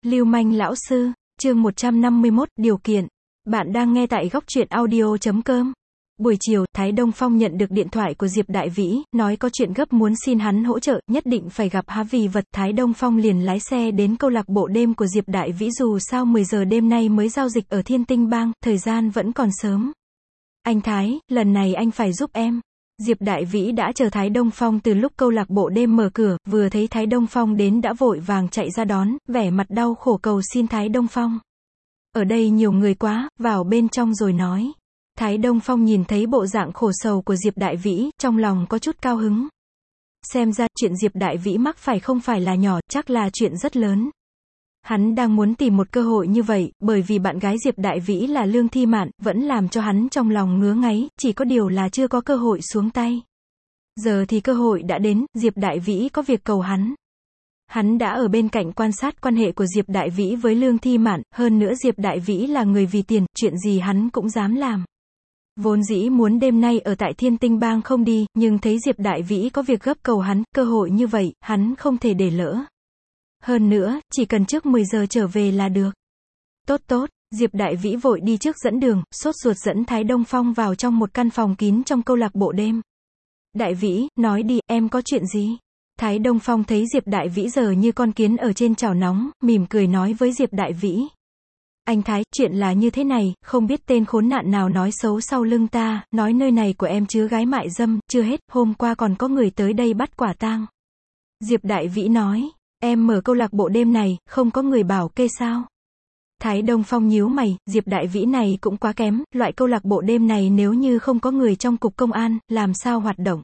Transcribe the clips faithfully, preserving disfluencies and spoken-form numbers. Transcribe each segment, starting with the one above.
Lưu manh lão sư, chương một trăm năm mươi mốt, điều kiện. Bạn đang nghe tại góc truyện audio chấm com. Buổi chiều, Thái Đông Phong nhận được điện thoại của Diệp Đại Vĩ, nói có chuyện gấp muốn xin hắn hỗ trợ, nhất định phải gặp há vì vật. Thái Đông Phong liền lái xe đến câu lạc bộ đêm của Diệp Đại Vĩ, dù sao mười giờ đêm nay mới giao dịch ở Thiên Tinh Bang, thời gian vẫn còn sớm. Anh Thái, lần này anh phải giúp em. Diệp Đại Vĩ đã chờ Thái Đông Phong từ lúc câu lạc bộ đêm mở cửa, vừa thấy Thái Đông Phong đến đã vội vàng chạy ra đón, vẻ mặt đau khổ cầu xin Thái Đông Phong. Ở đây nhiều người quá, vào bên trong rồi nói. Thái Đông Phong nhìn thấy bộ dạng khổ sầu của Diệp Đại Vĩ, trong lòng có chút cao hứng. Xem ra, chuyện Diệp Đại Vĩ mắc phải không phải là nhỏ, chắc là chuyện rất lớn. Hắn đang muốn tìm một cơ hội như vậy, bởi vì bạn gái Diệp Đại Vĩ là Lương Thi Mạn, vẫn làm cho hắn trong lòng ngứa ngáy, chỉ có điều là chưa có cơ hội xuống tay. Giờ thì cơ hội đã đến, Diệp Đại Vĩ có việc cầu hắn. Hắn đã ở bên cạnh quan sát quan hệ của Diệp Đại Vĩ với Lương Thi Mạn, hơn nữa Diệp Đại Vĩ là người vì tiền, chuyện gì hắn cũng dám làm. Vốn dĩ muốn đêm nay ở tại Thiên Tinh Bang không đi, nhưng thấy Diệp Đại Vĩ có việc gấp cầu hắn, cơ hội như vậy, hắn không thể để lỡ. Hơn nữa, chỉ cần trước mười giờ trở về là được. Tốt tốt, Diệp Đại Vĩ vội đi trước dẫn đường, sốt ruột dẫn Thái Đông Phong vào trong một căn phòng kín trong câu lạc bộ đêm. Đại Vĩ, nói đi, em có chuyện gì? Thái Đông Phong thấy Diệp Đại Vĩ giờ như con kiến ở trên chảo nóng, mỉm cười nói với Diệp Đại Vĩ. Anh Thái, chuyện là như thế này, không biết tên khốn nạn nào nói xấu sau lưng ta, nói nơi này của em chứa gái mại dâm, chưa hết, hôm qua còn có người tới đây bắt quả tang. Diệp Đại Vĩ nói. Em mở câu lạc bộ đêm này, không có người bảo kê sao? Thái Đông Phong nhíu mày, Diệp Đại Vĩ này cũng quá kém, loại câu lạc bộ đêm này nếu như không có người trong cục công an, làm sao hoạt động?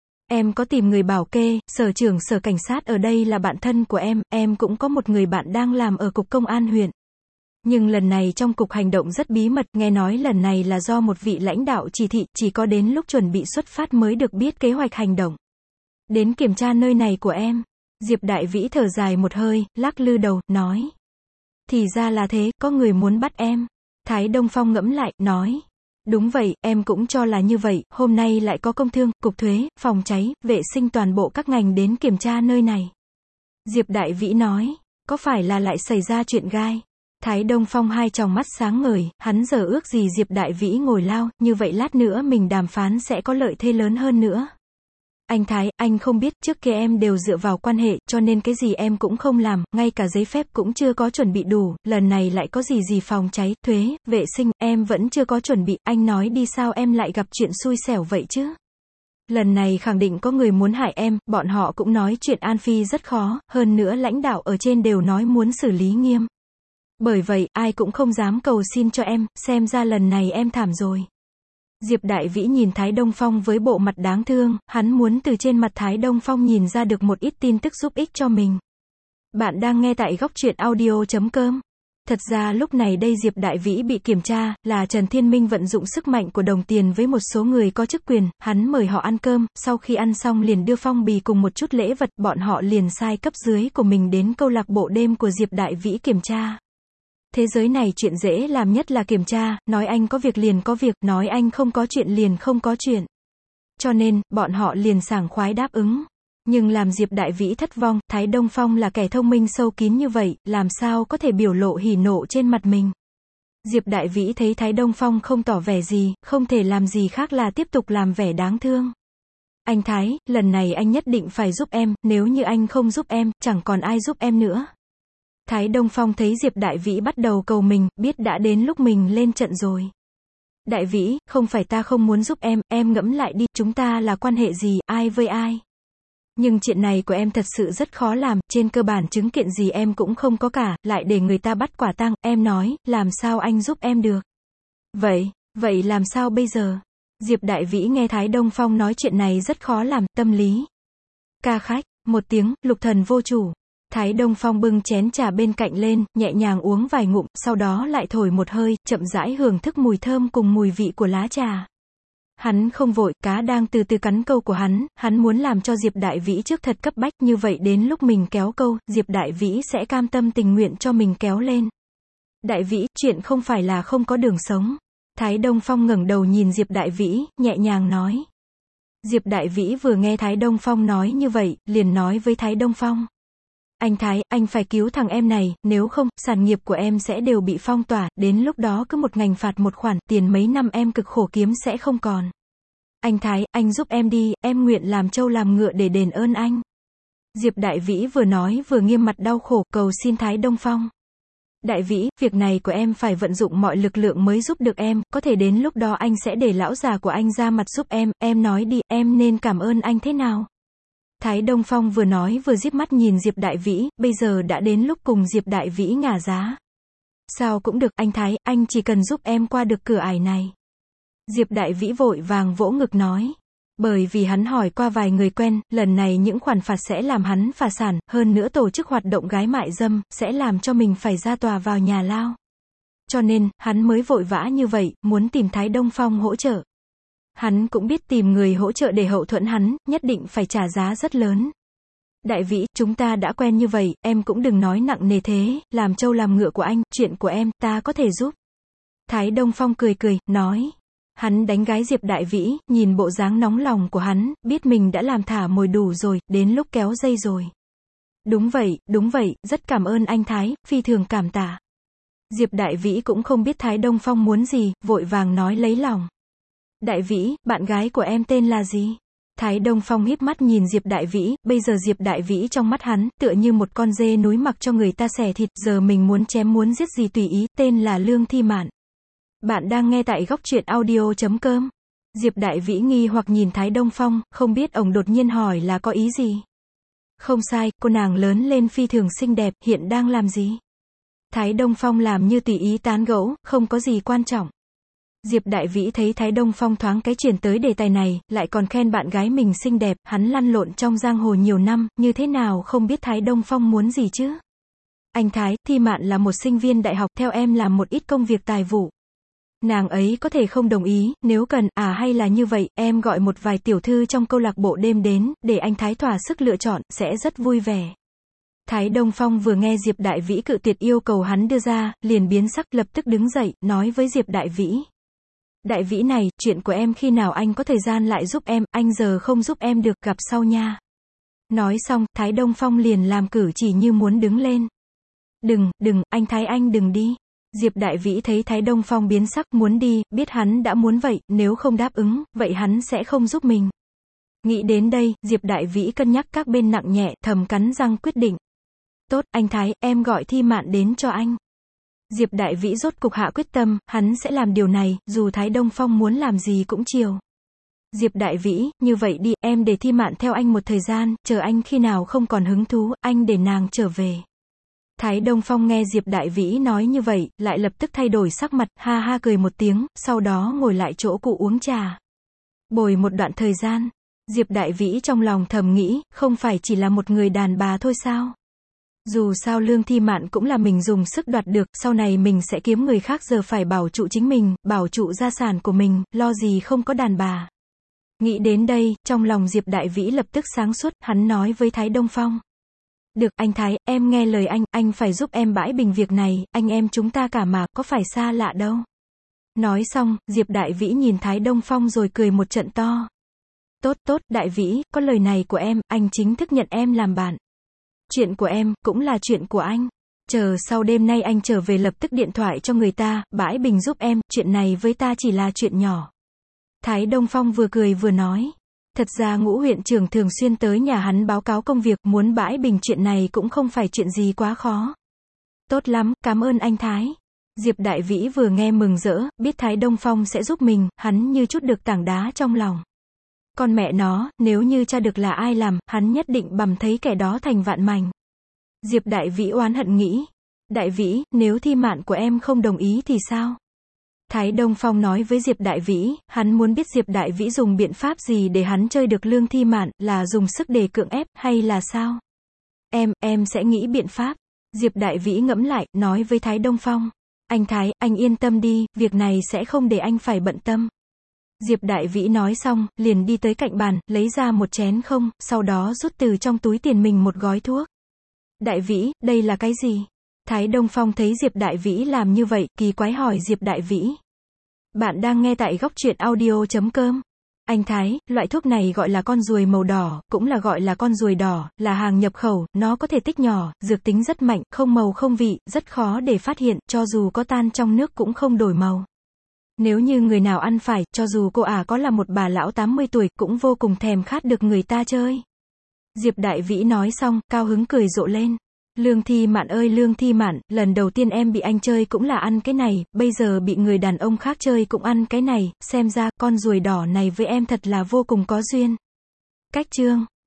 Em có tìm người bảo kê, sở trưởng sở cảnh sát ở đây là bạn thân của em, em cũng có một người bạn đang làm ở cục công an huyện. Nhưng lần này trong cục hành động rất bí mật, nghe nói lần này là do một vị lãnh đạo chỉ thị, chỉ có đến lúc chuẩn bị xuất phát mới được biết kế hoạch hành động. Đến kiểm tra nơi này của em. Diệp Đại Vĩ thở dài một hơi, lắc lư đầu, nói. Thì ra là thế, có người muốn bắt em. Thái Đông Phong ngẫm lại, nói. Đúng vậy, em cũng cho là như vậy, hôm nay lại có công thương, cục thuế, phòng cháy, vệ sinh toàn bộ các ngành đến kiểm tra nơi này. Diệp Đại Vĩ nói. Có phải là lại xảy ra chuyện gai? Thái Đông Phong hai tròng mắt sáng ngời, hắn giờ ước gì Diệp Đại Vĩ ngồi lao, như vậy lát nữa mình đàm phán sẽ có lợi thế lớn hơn nữa. Anh Thái, anh không biết, trước kia em đều dựa vào quan hệ, cho nên cái gì em cũng không làm, ngay cả giấy phép cũng chưa có chuẩn bị đủ, lần này lại có gì gì phòng cháy, thuế, vệ sinh, em vẫn chưa có chuẩn bị, anh nói đi sao em lại gặp chuyện xui xẻo vậy chứ? Lần này khẳng định có người muốn hại em, bọn họ cũng nói chuyện An Phi rất khó, hơn nữa lãnh đạo ở trên đều nói muốn xử lý nghiêm. Bởi vậy, ai cũng không dám cầu xin cho em, xem ra lần này em thảm rồi. Diệp Đại Vĩ nhìn Thái Đông Phong với bộ mặt đáng thương, hắn muốn từ trên mặt Thái Đông Phong nhìn ra được một ít tin tức giúp ích cho mình. Bạn đang nghe tại góc truyện audio chấm com. Thật ra lúc này đây Diệp Đại Vĩ bị kiểm tra, là Trần Thiên Minh vận dụng sức mạnh của đồng tiền với một số người có chức quyền, hắn mời họ ăn cơm, sau khi ăn xong liền đưa phong bì cùng một chút lễ vật, bọn họ liền sai cấp dưới của mình đến câu lạc bộ đêm của Diệp Đại Vĩ kiểm tra. Thế giới này chuyện dễ làm nhất là kiểm tra, nói anh có việc liền có việc, nói anh không có chuyện liền không có chuyện. Cho nên, bọn họ liền sảng khoái đáp ứng. Nhưng làm Diệp Đại Vĩ thất vong, Thái Đông Phong là kẻ thông minh sâu kín như vậy, làm sao có thể biểu lộ hỉ nộ trên mặt mình. Diệp Đại Vĩ thấy Thái Đông Phong không tỏ vẻ gì, không thể làm gì khác là tiếp tục làm vẻ đáng thương. Anh Thái, lần này anh nhất định phải giúp em, nếu như anh không giúp em, chẳng còn ai giúp em nữa. Thái Đông Phong thấy Diệp Đại Vĩ bắt đầu cầu mình, biết đã đến lúc mình lên trận rồi. Đại Vĩ, không phải ta không muốn giúp em, em ngẫm lại đi, chúng ta là quan hệ gì, ai với ai. Nhưng chuyện này của em thật sự rất khó làm, trên cơ bản chứng kiện gì em cũng không có cả, lại để người ta bắt quả tang, em nói, làm sao anh giúp em được. Vậy, vậy làm sao bây giờ? Diệp Đại Vĩ nghe Thái Đông Phong nói chuyện này rất khó làm, tâm lý. Ca khách, một tiếng, lục thần vô chủ. Thái Đông Phong bưng chén trà bên cạnh lên, nhẹ nhàng uống vài ngụm, sau đó lại thổi một hơi, chậm rãi hưởng thức mùi thơm cùng mùi vị của lá trà. Hắn không vội, cá đang từ từ cắn câu của hắn, hắn muốn làm cho Diệp Đại Vĩ trước thật cấp bách, như vậy đến lúc mình kéo câu, Diệp Đại Vĩ sẽ cam tâm tình nguyện cho mình kéo lên. Đại Vĩ, chuyện không phải là không có đường sống. Thái Đông Phong ngẩng đầu nhìn Diệp Đại Vĩ, nhẹ nhàng nói. Diệp Đại Vĩ vừa nghe Thái Đông Phong nói như vậy, liền nói với Thái Đông Phong. Anh Thái, anh phải cứu thằng em này, nếu không, sản nghiệp của em sẽ đều bị phong tỏa, đến lúc đó cứ một ngành phạt một khoản, tiền mấy năm em cực khổ kiếm sẽ không còn. Anh Thái, anh giúp em đi, em nguyện làm trâu làm ngựa để đền ơn anh. Diệp Đại Vĩ vừa nói vừa nghiêm mặt đau khổ, cầu xin Thái Đông Phong. Đại Vĩ, việc này của em phải vận dụng mọi lực lượng mới giúp được em, có thể đến lúc đó anh sẽ để lão già của anh ra mặt giúp em, em nói đi, em nên cảm ơn anh thế nào? Thái Đông Phong vừa nói vừa díp mắt nhìn Diệp Đại Vĩ, bây giờ đã đến lúc cùng Diệp Đại Vĩ ngả giá. Sao cũng được, anh Thái, anh chỉ cần giúp em qua được cửa ải này. Diệp Đại Vĩ vội vàng vỗ ngực nói. Bởi vì hắn hỏi qua vài người quen, lần này những khoản phạt sẽ làm hắn phá sản, hơn nữa tổ chức hoạt động gái mại dâm, sẽ làm cho mình phải ra tòa vào nhà lao. Cho nên, hắn mới vội vã như vậy, muốn tìm Thái Đông Phong hỗ trợ. Hắn cũng biết tìm người hỗ trợ để hậu thuẫn hắn, nhất định phải trả giá rất lớn. Đại Vĩ, chúng ta đã quen như vậy, em cũng đừng nói nặng nề thế, làm trâu làm ngựa của anh, chuyện của em, ta có thể giúp. Thái Đông Phong cười cười, nói. Hắn đánh gái Diệp Đại Vĩ, nhìn bộ dáng nóng lòng của hắn, biết mình đã làm thả mồi đủ rồi, đến lúc kéo dây rồi. Đúng vậy, đúng vậy, rất cảm ơn anh Thái, phi thường cảm tạ. Diệp Đại Vĩ cũng không biết Thái Đông Phong muốn gì, vội vàng nói lấy lòng. Đại Vĩ, bạn gái của em tên là gì? Thái Đông Phong híp mắt nhìn Diệp Đại Vĩ, bây giờ Diệp Đại Vĩ trong mắt hắn, tựa như một con dê núi mặc cho người ta xẻ thịt, giờ mình muốn chém muốn giết gì tùy ý, tên là Lương Thi Mạn. Bạn đang nghe tại góc truyện audio chấm com. Diệp Đại Vĩ nghi hoặc nhìn Thái Đông Phong, không biết ông đột nhiên hỏi là có ý gì. Không sai, cô nàng lớn lên phi thường xinh đẹp, hiện đang làm gì? Thái Đông Phong làm như tùy ý tán gẫu, không có gì quan trọng. Diệp Đại Vĩ thấy Thái Đông Phong thoáng cái chuyển tới đề tài này, lại còn khen bạn gái mình xinh đẹp, hắn lăn lộn trong giang hồ nhiều năm, như thế nào không biết Thái Đông Phong muốn gì chứ? Anh Thái, Thi Mạn là một sinh viên đại học, theo em làm một ít công việc tài vụ. Nàng ấy có thể không đồng ý, nếu cần, à hay là như vậy, em gọi một vài tiểu thư trong câu lạc bộ đêm đến, để anh Thái thỏa sức lựa chọn, sẽ rất vui vẻ. Thái Đông Phong vừa nghe Diệp Đại Vĩ cự tuyệt yêu cầu hắn đưa ra, liền biến sắc, lập tức đứng dậy, nói với Diệp Đại Vĩ. Đại Vĩ này, chuyện của em khi nào anh có thời gian lại giúp em, anh giờ không giúp em được, gặp sau nha. Nói xong, Thái Đông Phong liền làm cử chỉ như muốn đứng lên. Đừng, đừng, anh Thái anh đừng đi. Diệp Đại Vĩ thấy Thái Đông Phong biến sắc, muốn đi, biết hắn đã muốn vậy, nếu không đáp ứng, vậy hắn sẽ không giúp mình. Nghĩ đến đây, Diệp Đại Vĩ cân nhắc các bên nặng nhẹ, thầm cắn răng quyết định. Tốt, anh Thái, em gọi Thi Mạn đến cho anh. Diệp Đại Vĩ rốt cục hạ quyết tâm, hắn sẽ làm điều này, dù Thái Đông Phong muốn làm gì cũng chiều. Diệp Đại Vĩ, như vậy đi, em để Thi Mạn theo anh một thời gian, chờ anh khi nào không còn hứng thú, anh để nàng trở về. Thái Đông Phong nghe Diệp Đại Vĩ nói như vậy, lại lập tức thay đổi sắc mặt, ha ha cười một tiếng, sau đó ngồi lại chỗ cũ uống trà. Bồi một đoạn thời gian, Diệp Đại Vĩ trong lòng thầm nghĩ, không phải chỉ là một người đàn bà thôi sao? Dù sao Lương Thi Mạn cũng là mình dùng sức đoạt được, sau này mình sẽ kiếm người khác, giờ phải bảo trụ chính mình, bảo trụ gia sản của mình, lo gì không có đàn bà. Nghĩ đến đây, trong lòng Diệp Đại Vĩ lập tức sáng suốt, hắn nói với Thái Đông Phong. Được, anh Thái, em nghe lời anh, anh phải giúp em bãi bình việc này, anh em chúng ta cả mà, có phải xa lạ đâu. Nói xong, Diệp Đại Vĩ nhìn Thái Đông Phong rồi cười một trận to. Tốt, tốt, Đại Vĩ, có lời này của em, anh chính thức nhận em làm bạn. Chuyện của em, cũng là chuyện của anh. Chờ sau đêm nay anh trở về lập tức điện thoại cho người ta, bãi bình giúp em, chuyện này với ta chỉ là chuyện nhỏ. Thái Đông Phong vừa cười vừa nói. Thật ra Ngũ huyện trưởng thường xuyên tới nhà hắn báo cáo công việc, muốn bãi bình chuyện này cũng không phải chuyện gì quá khó. Tốt lắm, cảm ơn anh Thái. Diệp Đại Vĩ vừa nghe mừng rỡ, biết Thái Đông Phong sẽ giúp mình, hắn như chút được tảng đá trong lòng. Con mẹ nó, nếu như tra được là ai làm, hắn nhất định bầm thấy kẻ đó thành vạn mảnh. Diệp Đại Vĩ oán hận nghĩ. Đại Vĩ, nếu Thi Mạn của em không đồng ý thì sao? Thái Đông Phong nói với Diệp Đại Vĩ, hắn muốn biết Diệp Đại Vĩ dùng biện pháp gì để hắn chơi được Lương Thi Mạn, là dùng sức để cưỡng ép, hay là sao? Em, em sẽ nghĩ biện pháp. Diệp Đại Vĩ ngẫm lại, nói với Thái Đông Phong. Anh Thái, anh yên tâm đi, việc này sẽ không để anh phải bận tâm. Diệp Đại Vĩ nói xong, liền đi tới cạnh bàn, lấy ra một chén không, sau đó rút từ trong túi tiền mình một gói thuốc. Đại Vĩ, đây là cái gì? Thái Đông Phong thấy Diệp Đại Vĩ làm như vậy, kỳ quái hỏi Diệp Đại Vĩ. Bạn đang nghe tại góc truyện audio chấm com. Anh Thái, loại thuốc này gọi là con ruồi màu đỏ, cũng là gọi là con ruồi đỏ, là hàng nhập khẩu, nó có thể tích nhỏ, dược tính rất mạnh, không màu không vị, rất khó để phát hiện, cho dù có tan trong nước cũng không đổi màu. Nếu như người nào ăn phải, cho dù cô ả có là một bà lão tám mươi tuổi, cũng vô cùng thèm khát được người ta chơi. Diệp Đại Vĩ nói xong, cao hứng cười rộ lên. Lương Thi Mạn ơi Lương Thi Mạn, lần đầu tiên em bị anh chơi cũng là ăn cái này, bây giờ bị người đàn ông khác chơi cũng ăn cái này, xem ra, con ruồi đỏ này với em thật là vô cùng có duyên. Cách chương